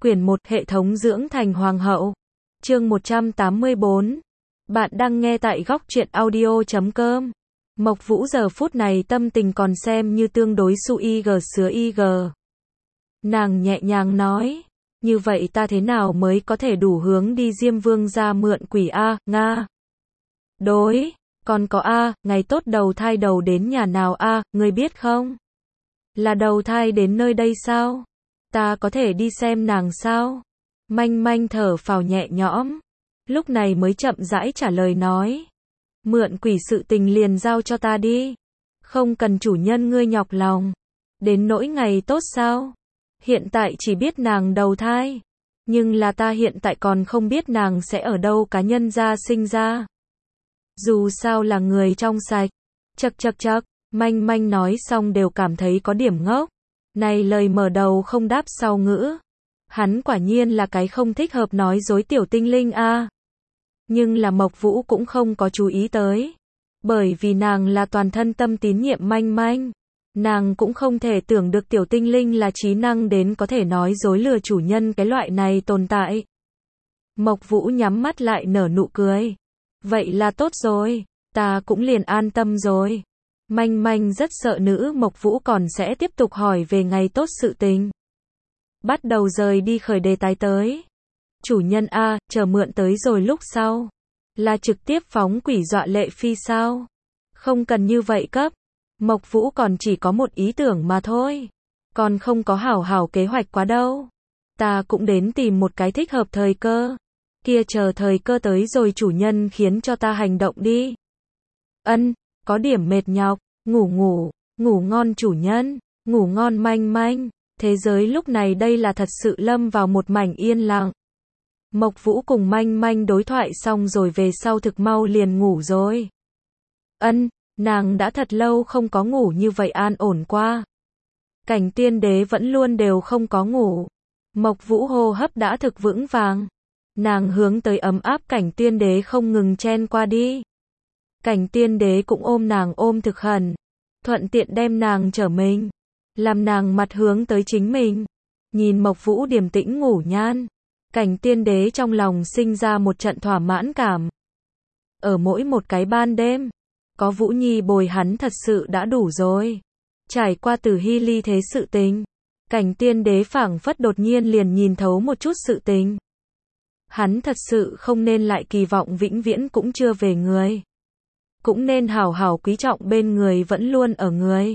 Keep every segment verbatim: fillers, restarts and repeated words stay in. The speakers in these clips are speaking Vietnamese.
Quyển một Hệ thống dưỡng thành hoàng hậu. Chương một trăm tám mươi bốn. Bạn đang nghe tại góc truyện audio chấm com. Mộc Vũ giờ phút này tâm tình còn xem như tương đối su y gờ sứa y gờ. Nàng nhẹ nhàng nói, như vậy ta thế nào mới có thể đủ hướng đi Diêm Vương gia mượn quỷ a, Nga. Đối, còn có a, ngày tốt đầu thai đầu đến nhà nào a, ngươi biết không? Là đầu thai đến nơi đây sao? Ta có thể đi xem nàng sao? Manh manh thở phào nhẹ nhõm, lúc này mới chậm rãi trả lời nói. Mượn quỷ sự tình liền giao cho ta đi. Không cần chủ nhân ngươi nhọc lòng. Đến nỗi ngày tốt sao? Hiện tại chỉ biết nàng đầu thai. Nhưng là ta hiện tại còn không biết nàng sẽ ở đâu cá nhân ra sinh ra. Dù sao là người trong sạch. Chậc chậc chậc, manh manh nói xong đều cảm thấy có điểm ngốc. Này lời mở đầu không đáp sau ngữ. Hắn quả nhiên là cái không thích hợp nói dối tiểu tinh linh a. Nhưng là Mộc Vũ cũng không có chú ý tới. Bởi vì nàng là toàn thân tâm tín nhiệm manh manh. Nàng cũng không thể tưởng được tiểu tinh linh là trí năng đến có thể nói dối lừa chủ nhân cái loại này tồn tại. Mộc Vũ nhắm mắt lại nở nụ cười. Vậy là tốt rồi, ta cũng liền an tâm rồi. Manh manh rất sợ nữ Mộc Vũ còn sẽ tiếp tục hỏi về ngày tốt sự tình. Bắt đầu rời đi khởi đề tài tới. Chủ nhân a, chờ mượn tới rồi lúc sau. Là trực tiếp phóng quỷ dọa lệ phi sao? Không cần như vậy cấp. Mộc Vũ còn chỉ có một ý tưởng mà thôi. Còn không có hảo hảo kế hoạch quá đâu. Ta cũng đến tìm một cái thích hợp thời cơ. Kia chờ thời cơ tới rồi chủ nhân khiến cho ta hành động đi. Ân, có điểm mệt nhọc, ngủ ngủ, ngủ ngon chủ nhân, ngủ ngon manh manh. Thế giới lúc này đây là thật sự lâm vào một mảnh yên lặng. Mộc Vũ cùng manh manh đối thoại xong rồi về sau thực mau liền ngủ rồi. Ân, nàng đã thật lâu không có ngủ như vậy an ổn qua. Cảnh tiên đế vẫn luôn đều không có ngủ. Mộc Vũ hô hấp đã thực vững vàng. Nàng hướng tới ấm áp cảnh tiên đế không ngừng chen qua đi. Cảnh tiên đế cũng ôm nàng ôm thực khẩn. Thuận tiện đem nàng trở mình. Làm nàng mặt hướng tới chính mình. Nhìn Mộc Vũ điềm tĩnh ngủ nhan. Cảnh tiên đế trong lòng sinh ra một trận thỏa mãn cảm. Ở mỗi một cái ban đêm, có Vũ Nhi bồi hắn thật sự đã đủ rồi. Trải qua từ hy ly thế sự tình, cảnh tiên đế phảng phất đột nhiên liền nhìn thấu một chút sự tình. Hắn thật sự không nên lại kỳ vọng vĩnh viễn cũng chưa về người. Cũng nên hảo hảo quý trọng bên người vẫn luôn ở người.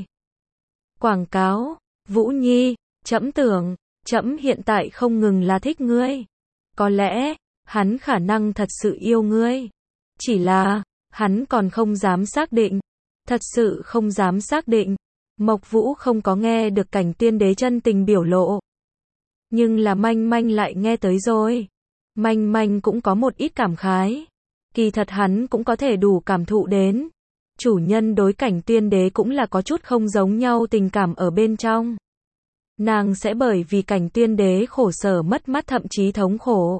Quảng cáo, Vũ Nhi, trẫm tưởng, trẫm hiện tại không ngừng là thích ngươi. Có lẽ, hắn khả năng thật sự yêu ngươi. Chỉ là, hắn còn không dám xác định. Thật sự không dám xác định. Mộc Vũ không có nghe được cảnh tiên đế chân tình biểu lộ. Nhưng là manh manh lại nghe tới rồi. Manh manh cũng có một ít cảm khái. Kỳ thật hắn cũng có thể đủ cảm thụ đến. Chủ nhân đối cảnh tiên đế cũng là có chút không giống nhau tình cảm ở bên trong. Nàng sẽ bởi vì cảnh tiên đế khổ sở mất mát thậm chí thống khổ.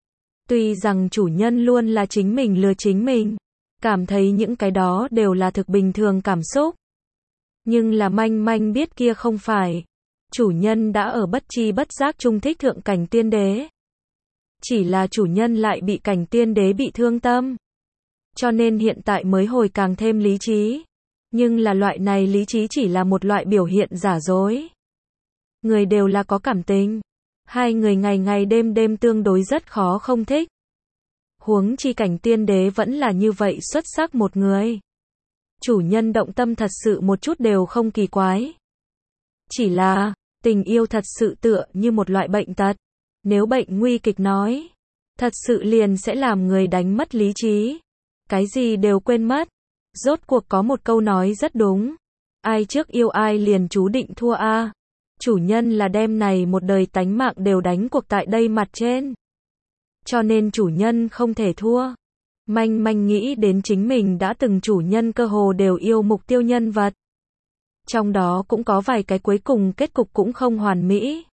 Tuy rằng chủ nhân luôn là chính mình lừa chính mình. Cảm thấy những cái đó đều là thực bình thường cảm xúc. Nhưng là manh manh biết kia không phải. Chủ nhân đã ở bất tri bất giác trung thích thượng cảnh tiên đế. Chỉ là chủ nhân lại bị cảnh tiên đế bị thương tâm. Cho nên hiện tại mới hồi càng thêm lý trí. Nhưng là loại này lý trí chỉ là một loại biểu hiện giả dối. Người đều là có cảm tình. Hai người ngày ngày đêm đêm tương đối rất khó không thích. Huống chi cảnh tiên đế vẫn là như vậy xuất sắc một người. Chủ nhân động tâm thật sự một chút đều không kỳ quái. Chỉ là, tình yêu thật sự tựa như một loại bệnh tật. Nếu bệnh nguy kịch nói, thật sự liền sẽ làm người đánh mất lý trí. Cái gì đều quên mất. Rốt cuộc có một câu nói rất đúng. Ai trước yêu ai liền chú định thua a. Chủ nhân là đem này một đời tánh mạng đều đánh cuộc tại đây mặt trên. Cho nên chủ nhân không thể thua. Manh manh nghĩ đến chính mình đã từng chủ nhân cơ hồ đều yêu mục tiêu nhân vật. Trong đó cũng có vài cái cuối cùng kết cục cũng không hoàn mỹ.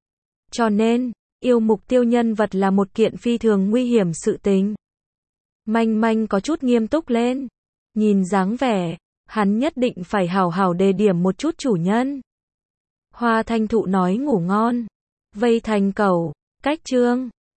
Cho nên, yêu mục tiêu nhân vật là một kiện phi thường nguy hiểm sự tình. Manh manh có chút nghiêm túc lên. Nhìn dáng vẻ, hắn nhất định phải hảo hảo đề điểm một chút chủ nhân. Hoa Thanh Thụ nói ngủ ngon. Vây thành cẩu, Cách chương